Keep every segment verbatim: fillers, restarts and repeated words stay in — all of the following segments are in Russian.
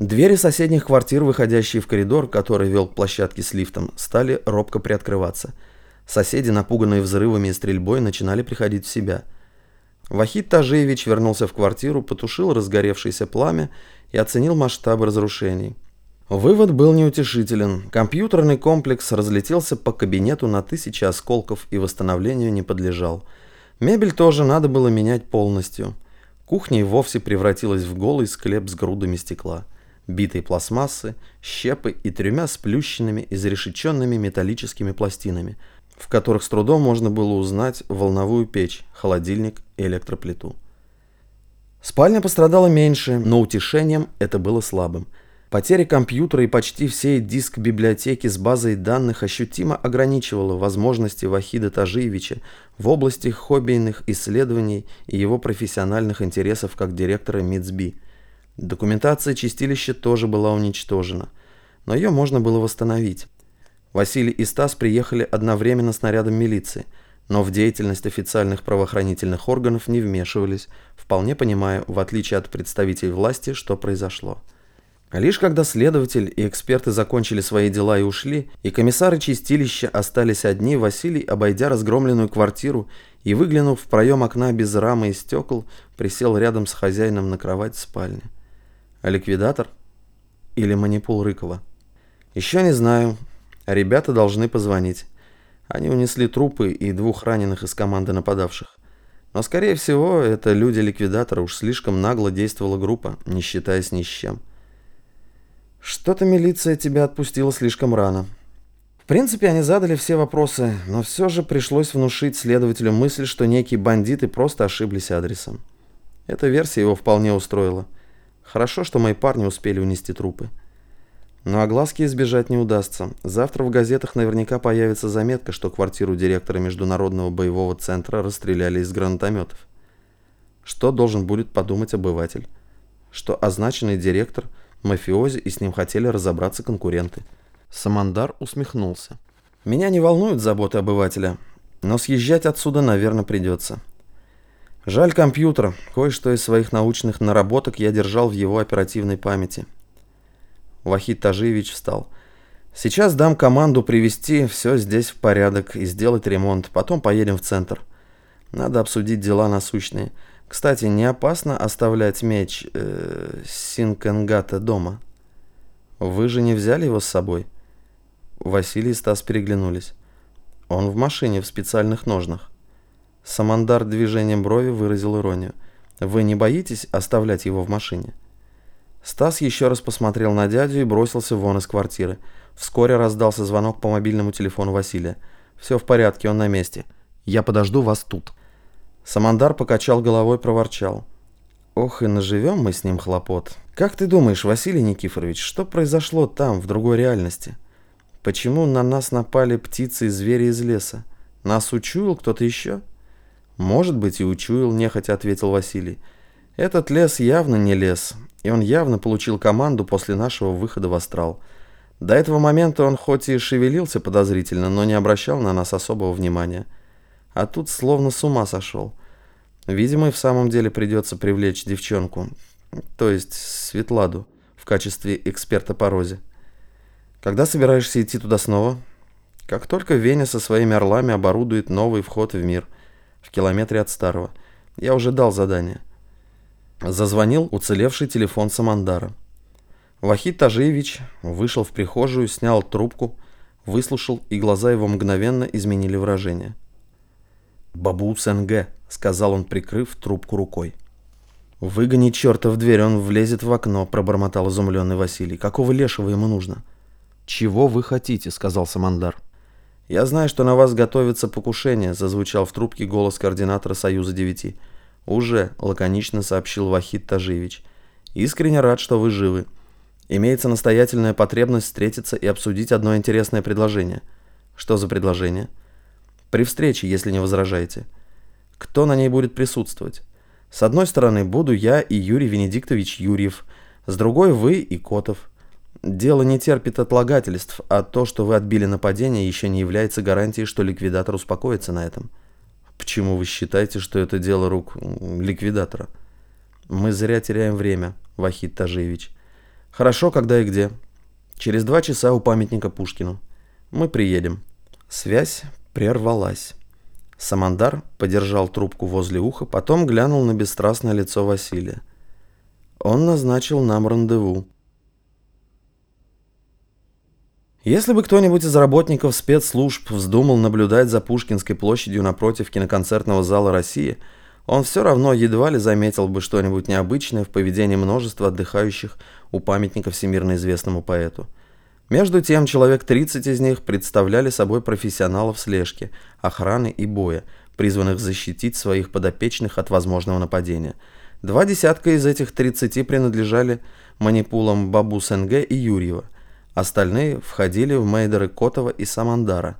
Двери соседних квартир, выходящие в коридор, который вел к площадке с лифтом, стали робко приоткрываться. Соседи, напуганные взрывами и стрельбой, начинали приходить в себя. Вахид Тажиевич вернулся в квартиру, потушил разгоревшееся пламя и оценил масштабы разрушений. Вывод был неутешителен. Компьютерный комплекс разлетелся по кабинету на тысячи осколков и восстановлению не подлежал. Мебель тоже надо было менять полностью. Кухня и вовсе превратилась в голый склеп с грудами стекла, битой пластмассы, щепы и тремя сплющенными, изрешеченными металлическими пластинами, в которых с трудом можно было узнать волновую печь, холодильник и электроплиту. Спальня пострадала меньше, но утешением это было слабым. Потеря компьютера и почти всей диск-библиотеки с базой данных ощутимо ограничивала возможности Вахида Тажиевича в области хоббийных исследований и его профессиональных интересов как директора МИЦБИ. Документация чистилища тоже была уничтожена, но ее можно было восстановить. Василий и Стас приехали одновременно с нарядом милиции, но в деятельность официальных правоохранительных органов не вмешивались, вполне понимая, в отличие от представителей власти, что произошло. Лишь когда следователь и эксперты закончили свои дела и ушли, и комиссары чистилища остались одни, Василий, обойдя разгромленную квартиру и выглянув в проем окна без рамы и стекол, присел рядом с хозяином на кровать в спальне. А ликвидатор? Или манипул Рыкова? Еще не знаю. Ребята должны позвонить. Они унесли трупы и двух раненых из команды нападавших. Но, скорее всего, это люди ликвидатора, уж слишком нагло действовала группа, не считаясь ни с чем. Что-то милиция тебя отпустила слишком рано. В принципе, они задали все вопросы, но все же пришлось внушить следователю мысль, что некие бандиты просто ошиблись адресом. Эта версия его вполне устроила. Хорошо, что мои парни успели унести трупы. Но огласки избежать не удастся. Завтра в газетах наверняка появится заметка, что квартиру директора Международного боевого центра расстреляли из гранатометов. Что должен будет подумать обыватель? Что означенный директор – мафиози, и с ним хотели разобраться конкуренты. Самандар усмехнулся. Меня не волнуют заботы обывателя, но съезжать отсюда, наверное, придется. Жаль компьютер, кое-что из своих научных наработок я держал в его оперативной памяти. Вахид Тажиевич встал. Сейчас дам команду привести все здесь в порядок и сделать ремонт, потом поедем в центр. Надо обсудить дела насущные. Кстати, не опасно оставлять меч э, Синкенгата дома? Вы же не взяли его с собой? Василий и Стас переглянулись. Он в машине, в специальных ножнах. Самандар движением брови выразил иронию. Вы не боитесь оставлять его в машине? Стас еще раз посмотрел на дядю и бросился вон из квартиры. Вскоре раздался звонок по мобильному телефону Василия. «Все в порядке, он на месте. Я подожду вас тут». Самандар покачал головой, проворчал. «Ох, и наживем мы с ним хлопот. Как ты думаешь, Василий Никифорович, что произошло там, в другой реальности? Почему на нас напали птицы и звери из леса? Нас учуял кто-то еще?» «Может быть, и учуял», — нехотя ответил Василий. «Этот лес явно не лес, и он явно получил команду после нашего выхода в астрал. До этого момента он хоть и шевелился подозрительно, но не обращал на нас особого внимания. А тут словно с ума сошел. Видимо, и в самом деле придется привлечь девчонку, то есть Светладу, в качестве эксперта по розе. Когда собираешься идти туда снова?» «Как только Веня со своими орлами оборудует новый вход в мир, в километре от старого. Я уже дал задание». Зазвонил уцелевший телефон Самандара. Вахид Тажиевич вышел в прихожую, снял трубку, выслушал, и глаза его мгновенно изменили выражение. «Бабу Сенге», — сказал он, прикрыв трубку рукой. «Выгони черта в дверь, он влезет в окно», — пробормотал изумленный Василий. «Какого лешего ему нужно?» «Чего вы хотите?» — сказал Самандар. «Я знаю, что на вас готовится покушение», — зазвучал в трубке голос координатора Союза девяти. «Уже», — лаконично сообщил Вахид Тажиевич. «Искренне рад, что вы живы. Имеется настоятельная потребность встретиться и обсудить одно интересное предложение». «Что за предложение?» «При встрече, если не возражаете». «Кто на ней будет присутствовать?» «С одной стороны, буду я и Юрий Венедиктович Юрьев, с другой вы и Котов. Дело не терпит отлагательств, а то, что вы отбили нападение, еще не является гарантией, что ликвидатор успокоится на этом». «Почему вы считаете, что это дело рук ликвидатора?» «Мы зря теряем время, Вахид Тажиевич. Хорошо, когда и где. Через два часа у памятника Пушкину. Мы приедем. Связь прервалась. Самандар подержал трубку возле уха, потом глянул на бесстрастное лицо Василия. Он назначил нам рандеву. Если бы кто-нибудь из работников спецслужб вздумал наблюдать за Пушкинской площадью напротив киноконцертного зала «Россия», он все равно едва ли заметил бы что-нибудь необычное в поведении множества отдыхающих у памятника всемирно известному поэту. Между тем, человек тридцать из них представляли собой профессионалов слежки, охраны и боя, призванных защитить своих подопечных от возможного нападения. Два десятка из этих тридцати принадлежали манипулам Бабу-Сенге и Юрьева. Остальные входили в мейдеры Котова и Самандара.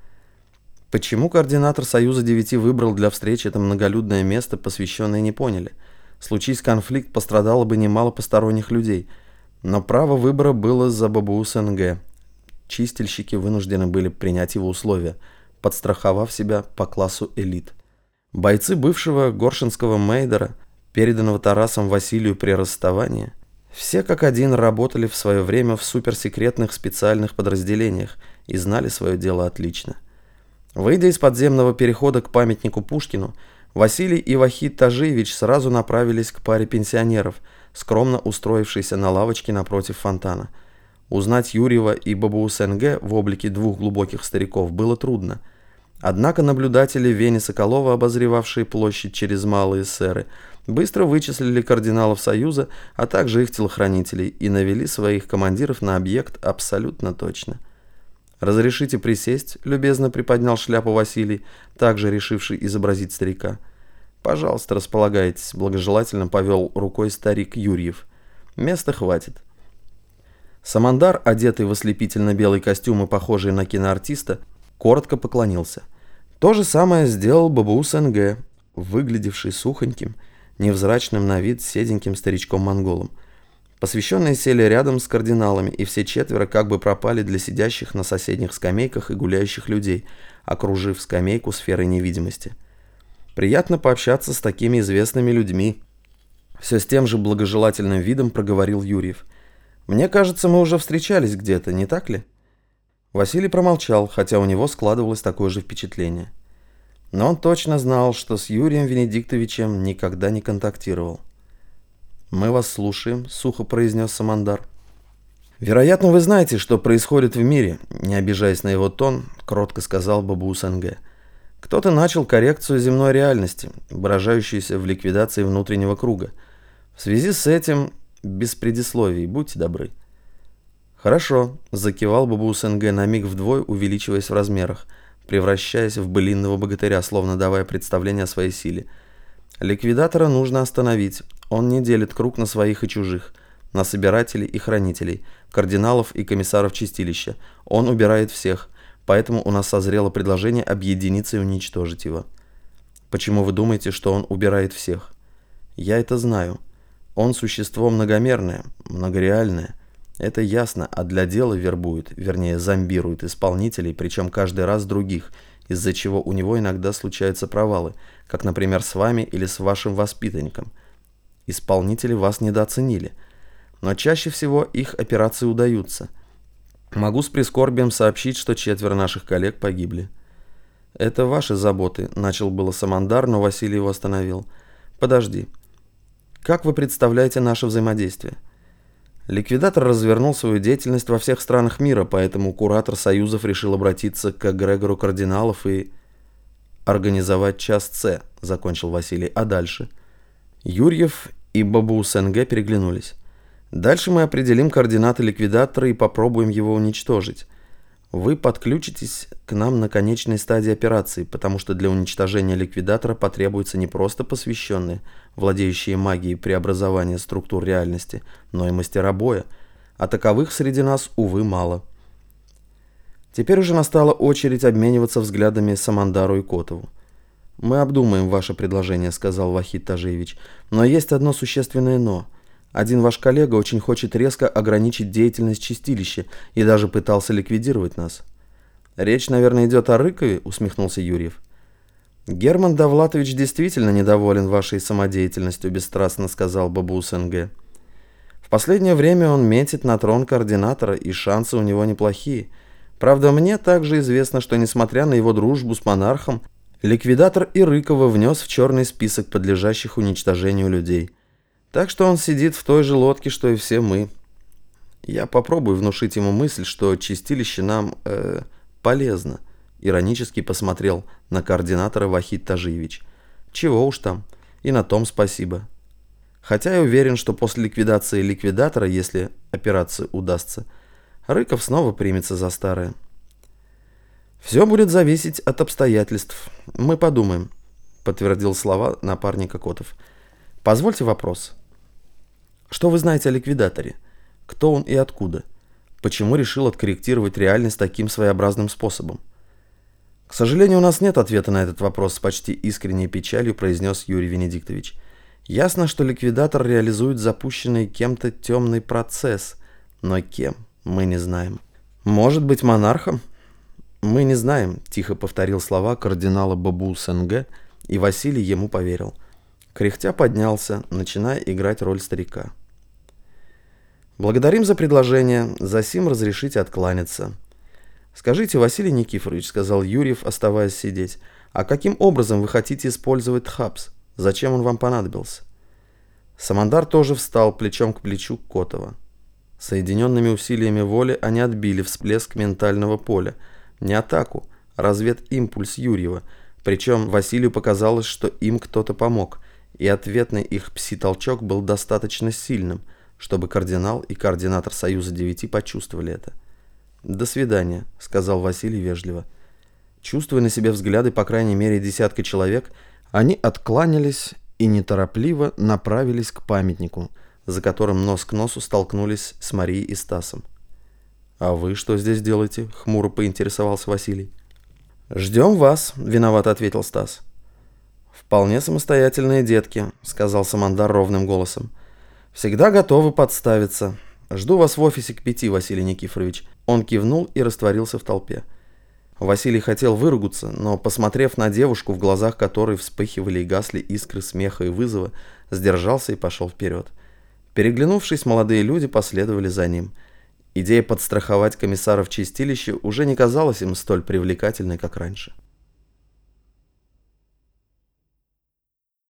Почему координатор Союза девяти выбрал для встречи это многолюдное место, посвященное, не поняли. Случись конфликт, пострадало бы немало посторонних людей. Но право выбора было за Бабу-Сенге. Чистильщики вынуждены были принять его условия, подстраховав себя по классу элит. Бойцы бывшего Горшинского мейдера, переданного Тарасом Василию при расставании, все как один работали в свое время в суперсекретных специальных подразделениях и знали свое дело отлично. Выйдя из подземного перехода к памятнику Пушкину, Василий и Вахид Тажиевич сразу направились к паре пенсионеров, скромно устроившейся на лавочке напротив фонтана. Узнать Юрьева и Бабу-Сенге в облике двух глубоких стариков было трудно. Однако наблюдатели Вени Соколова, обозревавшие площадь через малые эсеры, быстро вычислили кардиналов Союза, а также их телохранителей и навели своих командиров на объект абсолютно точно. «Разрешите присесть?» — любезно приподнял шляпу Василий, также решивший изобразить старика. «Пожалуйста, располагайтесь», — благожелательно повел рукой старик Юрьев. «Места хватит». Самандар, одетый в ослепительно-белый костюм и похожий на киноартиста, коротко поклонился. То же самое сделал Бабу-Сенге, выглядевший сухоньким, невзрачным на вид седеньким старичком-монголом. Посвященные сели рядом с кардиналами, и все четверо как бы пропали для сидящих на соседних скамейках и гуляющих людей, окружив скамейку сферой невидимости. Приятно пообщаться с такими известными людьми. Все с тем же благожелательным видом проговорил Юрьев. «Мне кажется, мы уже встречались где-то, не так ли?» Василий промолчал, хотя у него складывалось такое же впечатление. Но он точно знал, что с Юрием Венедиктовичем никогда не контактировал. «Мы вас слушаем», — сухо произнес Самандар. «Вероятно, вы знаете, что происходит в мире», — не обижаясь на его тон, кротко сказал Бабу-Сенге. «Кто-то начал коррекцию земной реальности, выражающуюся в ликвидации внутреннего круга. В связи с этим, без предисловий, будьте добры». «Хорошо», — закивал Бабу-Сенге, на миг вдвое увеличиваясь в размерах, превращаясь в былинного богатыря, словно давая представление о своей силе. «Ликвидатора нужно остановить. Он не делит круг на своих и чужих, на собирателей и хранителей, кардиналов и комиссаров чистилища. Он убирает всех, поэтому у нас созрело предложение объединиться и уничтожить его». «Почему вы думаете, что он убирает всех?» «Я это знаю. Он существо многомерное, многореальное. Это ясно, а для дела вербует, вернее зомбирует исполнителей, причем каждый раз других, из-за чего у него иногда случаются провалы, как, например, с вами или с вашим воспитанником. Исполнители вас недооценили, но чаще всего их операции удаются. Могу с прискорбием сообщить, что четверо наших коллег погибли». «Это ваши заботы», — начал было Самандар, но Василий его остановил. «Подожди. Как вы представляете наше взаимодействие?» Ликвидатор развернул свою деятельность во всех странах мира, поэтому куратор союзов решил обратиться к эгрегору кардиналов и организовать час С, закончил Василий. А дальше? Юрьев и Бабу-Сенге переглянулись. Дальше мы определим координаты ликвидатора и попробуем его уничтожить. Вы подключитесь к нам на конечной стадии операции, потому что для уничтожения ликвидатора потребуются не просто посвященные, владеющие магией преобразования структур реальности, но и мастера боя, а таковых среди нас, увы, мало. Теперь уже настала очередь обмениваться взглядами Самандару и Котову. «Мы обдумаем ваше предложение», — сказал Вахид Тажиевич, — «но есть одно существенное «но». Один ваш коллега очень хочет резко ограничить деятельность чистилища и даже пытался ликвидировать нас». «Речь, наверное, идет о Рыкове», — усмехнулся Юрьев. «Герман Довлатович действительно недоволен вашей самодеятельностью», — бесстрастно сказал Бабу-Сенге. В последнее время он метит на трон координатора, и шансы у него неплохие. Правда, мне также известно, что, несмотря на его дружбу с монархом, ликвидатор Ирыкова внес в черный список подлежащих уничтожению людей. Так что он сидит в той же лодке, что и все мы. Я попробую внушить ему мысль, что чистилище нам э, полезно. Иронически посмотрел на координатора Вахид Тажиевич. Чего уж там, и на том спасибо. Хотя я уверен, что после ликвидации ликвидатора, если операция удастся, Рыков снова примется за старое. «Все будет зависеть от обстоятельств. Мы подумаем», — подтвердил слова напарника Котов. «Позвольте вопрос. Что вы знаете о ликвидаторе? Кто он и откуда? Почему решил откорректировать реальность таким своеобразным способом?» «К сожалению, у нас нет ответа на этот вопрос», — с почти искренней печалью произнес Юрий Венедиктович. «Ясно, что ликвидатор реализует запущенный кем-то темный процесс, но кем, мы не знаем. Может быть, монархом? Мы не знаем», — тихо повторил слова кардинала Бабу-Сенге, и Василий ему поверил. Кряхтя поднялся, начиная играть роль старика. «Благодарим за предложение, засим разрешите откланяться». «Скажите, Василий Никифорович, — сказал Юрьев, оставаясь сидеть, — а каким образом вы хотите использовать Тхапс? Зачем он вам понадобился?» Самандар тоже встал плечом к плечу Котова. Соединенными усилиями воли они отбили всплеск ментального поля. Не атаку, а разведимпульс Юрьева. Причем Василию показалось, что им кто-то помог, и ответный их пси-толчок был достаточно сильным, чтобы кардинал и координатор Союза Девяти почувствовали это. «До свидания», — сказал Василий вежливо. Чувствуя на себе взгляды по крайней мере десятка человек, они откланялись и неторопливо направились к памятнику, за которым нос к носу столкнулись с Марией и Стасом. «А вы что здесь делаете?» — хмуро поинтересовался Василий. «Ждем вас», — виновато ответил Стас. «Вполне самостоятельные детки», — сказал Самандар ровным голосом. «Всегда готовы подставиться. Жду вас в офисе к пяти, Василий Никифорович». Он кивнул и растворился в толпе. Василий хотел выругаться, но, посмотрев на девушку, в глазах которой вспыхивали и гасли искры смеха и вызова, сдержался и пошел вперед. Переглянувшись, молодые люди последовали за ним. Идея подстраховать комиссаров чистилища уже не казалась им столь привлекательной, как раньше.